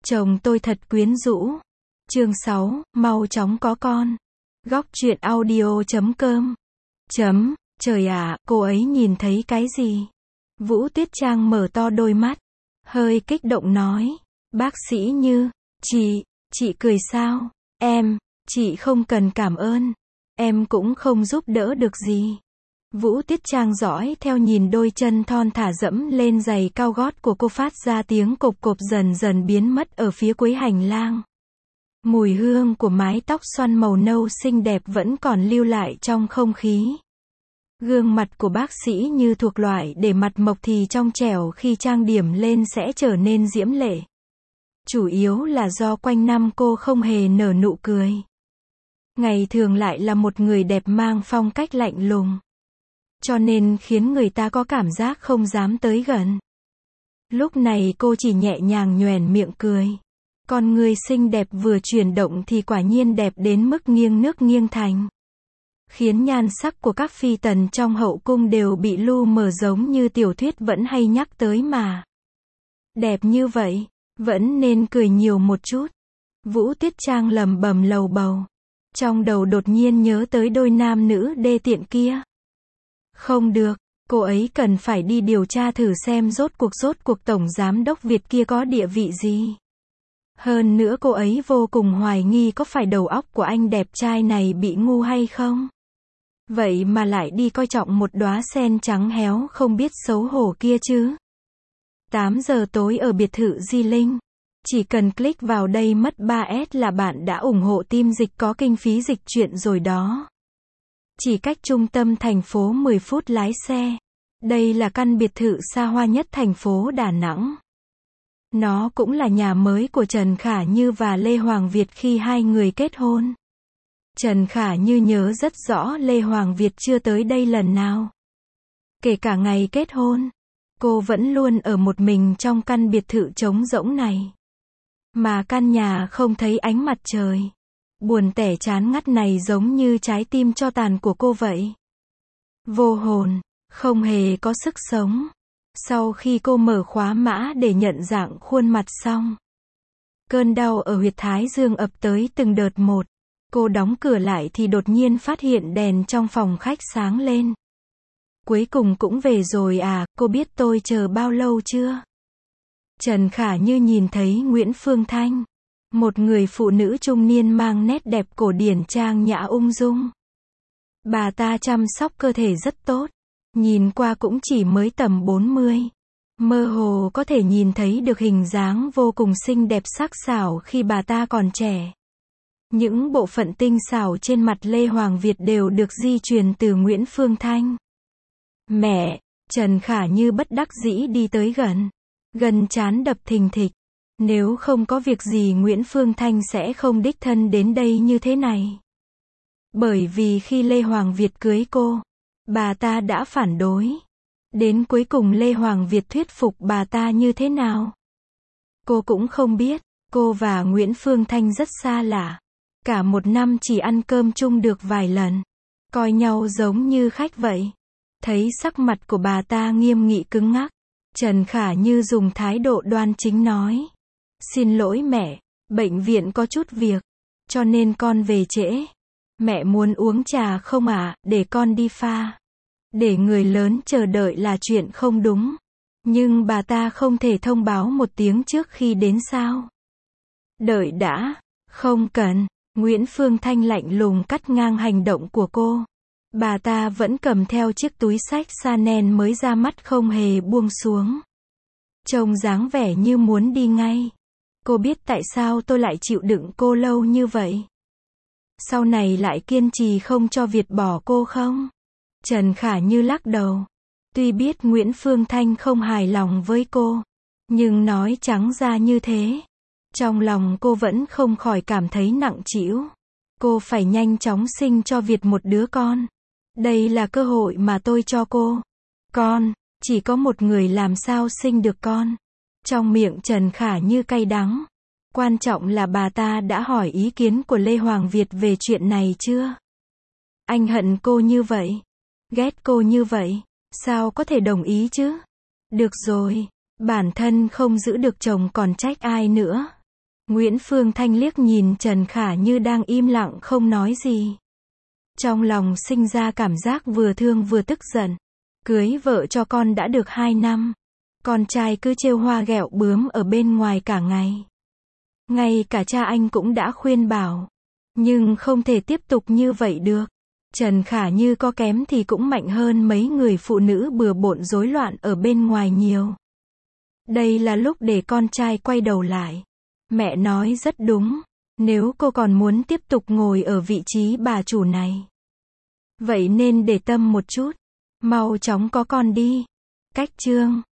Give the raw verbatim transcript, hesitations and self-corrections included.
Chồng tôi thật quyến rũ. Chương sáu, mau chóng có con. Góc truyện audio chấm com. Chấm, trời ạ, cô ấy nhìn thấy cái gì? Vũ Tuyết Trang mở to đôi mắt, hơi kích động nói. Bác sĩ Như, chị, chị cười sao? Em, chị không cần cảm ơn. Em cũng không giúp đỡ được gì. Vũ Tuyết Trang dõi theo nhìn đôi chân thon thả dẫm lên giày cao gót của cô phát ra tiếng cộp cộp dần dần biến mất ở phía cuối hành lang. Mùi hương của mái tóc xoăn màu nâu xinh đẹp vẫn còn lưu lại trong không khí. Gương mặt của bác sĩ Như thuộc loại để mặt mộc thì trong trẻo khi trang điểm lên sẽ trở nên diễm lệ. Chủ yếu là do quanh năm cô không hề nở nụ cười. Ngày thường lại là một người đẹp mang phong cách lạnh lùng. Cho nên khiến người ta có cảm giác không dám tới gần. Lúc này cô chỉ nhẹ nhàng nhoẻn miệng cười. Con người xinh đẹp vừa chuyển động thì quả nhiên đẹp đến mức nghiêng nước nghiêng thành. Khiến nhan sắc của các phi tần trong hậu cung đều bị lu mờ giống như tiểu thuyết vẫn hay nhắc tới mà. Đẹp như vậy, vẫn nên cười nhiều một chút. Vũ Tuyết Trang lẩm bẩm lầu bầu. Trong đầu đột nhiên nhớ tới đôi nam nữ đê tiện kia. Không được, cô ấy cần phải đi điều tra thử xem rốt cuộc rốt cuộc tổng giám đốc Việt kia có địa vị gì. Hơn nữa cô ấy vô cùng hoài nghi có phải đầu óc của anh đẹp trai này bị ngu hay không. Vậy mà lại đi coi trọng một đóa sen trắng héo không biết xấu hổ kia chứ. tám giờ tối ở biệt thự Di Linh. Chỉ cần click vào đây mất ba S là bạn đã ủng hộ team dịch có kinh phí dịch truyện rồi đó. Chỉ cách trung tâm thành phố mười phút lái xe. Đây là căn biệt thự xa hoa nhất thành phố Đà Nẵng. Nó cũng là nhà mới của Trần Khả Như và Lê Hoàng Việt khi hai người kết hôn. Trần Khả Như nhớ rất rõ Lê Hoàng Việt chưa tới đây lần nào. Kể cả ngày kết hôn, cô vẫn luôn ở một mình trong căn biệt thự trống rỗng này. Mà căn nhà không thấy ánh mặt trời. Buồn tẻ chán ngắt này giống như trái tim cho tàn của cô vậy. Vô hồn, không hề có sức sống. Sau khi cô mở khóa mã để nhận dạng khuôn mặt xong, cơn đau ở huyệt thái dương ập tới từng đợt một. Cô đóng cửa lại thì đột nhiên phát hiện đèn trong phòng khách sáng lên. Cuối cùng cũng về rồi à, cô biết tôi chờ bao lâu chưa? Trần Khả Như nhìn thấy Nguyễn Phương Thanh. Một người phụ nữ trung niên mang nét đẹp cổ điển trang nhã ung dung. Bà ta chăm sóc cơ thể rất tốt. Nhìn qua cũng chỉ mới tầm bốn mươi. Mơ hồ có thể nhìn thấy được hình dáng vô cùng xinh đẹp sắc sảo khi bà ta còn trẻ. Những bộ phận tinh xảo trên mặt Lê Hoàng Việt đều được di truyền từ Nguyễn Phương Thanh. Mẹ, Trần Khả Như bất đắc dĩ đi tới gần. Gần trán đập thình thịch. Nếu không có việc gì Nguyễn Phương Thanh sẽ không đích thân đến đây như thế này. Bởi vì khi Lê Hoàng Việt cưới cô, bà ta đã phản đối. Đến cuối cùng Lê Hoàng Việt thuyết phục bà ta như thế nào? Cô cũng không biết. Cô và Nguyễn Phương Thanh rất xa lạ. Cả một năm chỉ ăn cơm chung được vài lần. Coi nhau giống như khách vậy. Thấy sắc mặt của bà ta nghiêm nghị cứng ngắc, Trần Khả Như dùng thái độ đoan chính nói. Xin lỗi mẹ, bệnh viện có chút việc, cho nên con về trễ. Mẹ muốn uống trà không ạ, à, để con đi pha. Để người lớn chờ đợi là chuyện không đúng. Nhưng bà ta không thể thông báo một tiếng trước khi đến sao? Đợi đã, không cần. Nguyễn Phương Thanh lạnh lùng cắt ngang hành động của cô. Bà ta vẫn cầm theo chiếc túi xách Chanel mới ra mắt không hề buông xuống. Trông dáng vẻ như muốn đi ngay. Cô biết tại sao tôi lại chịu đựng cô lâu như vậy? Sau này lại kiên trì không cho Việt bỏ cô không? Trần Khả Như lắc đầu. Tuy biết Nguyễn Phương Thanh không hài lòng với cô, nhưng nói trắng ra như thế, trong lòng cô vẫn không khỏi cảm thấy nặng trĩu. Cô phải nhanh chóng sinh cho Việt một đứa con. Đây là cơ hội mà tôi cho cô. Con, chỉ có một người làm sao sinh được con. Trong miệng Trần Khả Như cay đắng. Quan trọng là bà ta đã hỏi ý kiến của Lê Hoàng Việt về chuyện này chưa? Anh hận cô như vậy, ghét cô như vậy, sao có thể đồng ý chứ? Được rồi, bản thân không giữ được chồng còn trách ai nữa. Nguyễn Phương Thanh liếc nhìn Trần Khả Như đang im lặng không nói gì. Trong lòng sinh ra cảm giác vừa thương vừa tức giận. Cưới vợ cho con đã được hai năm. Con trai cứ trêu hoa ghẹo bướm ở bên ngoài cả ngày. Ngay cả cha anh cũng đã khuyên bảo. Nhưng không thể tiếp tục như vậy được. Trần Khả Như có kém thì cũng mạnh hơn mấy người phụ nữ bừa bộn rối loạn ở bên ngoài nhiều. Đây là lúc để con trai quay đầu lại. Mẹ nói rất đúng. Nếu cô còn muốn tiếp tục ngồi ở vị trí bà chủ này, vậy nên để tâm một chút. Mau chóng có con đi. Cách chương